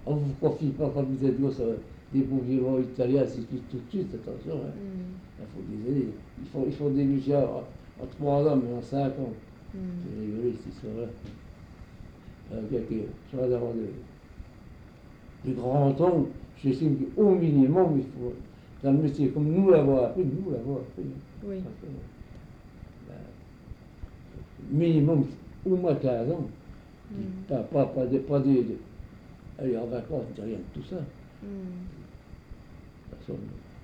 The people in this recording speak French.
On ne vous confie pas quand vous êtes gosse des bons violons italiens, c'est tout de suite, attention. Hein. Il faut des années. Il faut des musiciens en 3 ans, mais en 5 ans. C'est rigolo cette histoire-là. Sur d'avoir de grands temps, j'estime qu'au minimum, il faut, dans le métier comme nous l'avons appris. Oui. Minimum, au moins 15 ans. Pas des. Aller en vacances, rien de tout ça. Personne.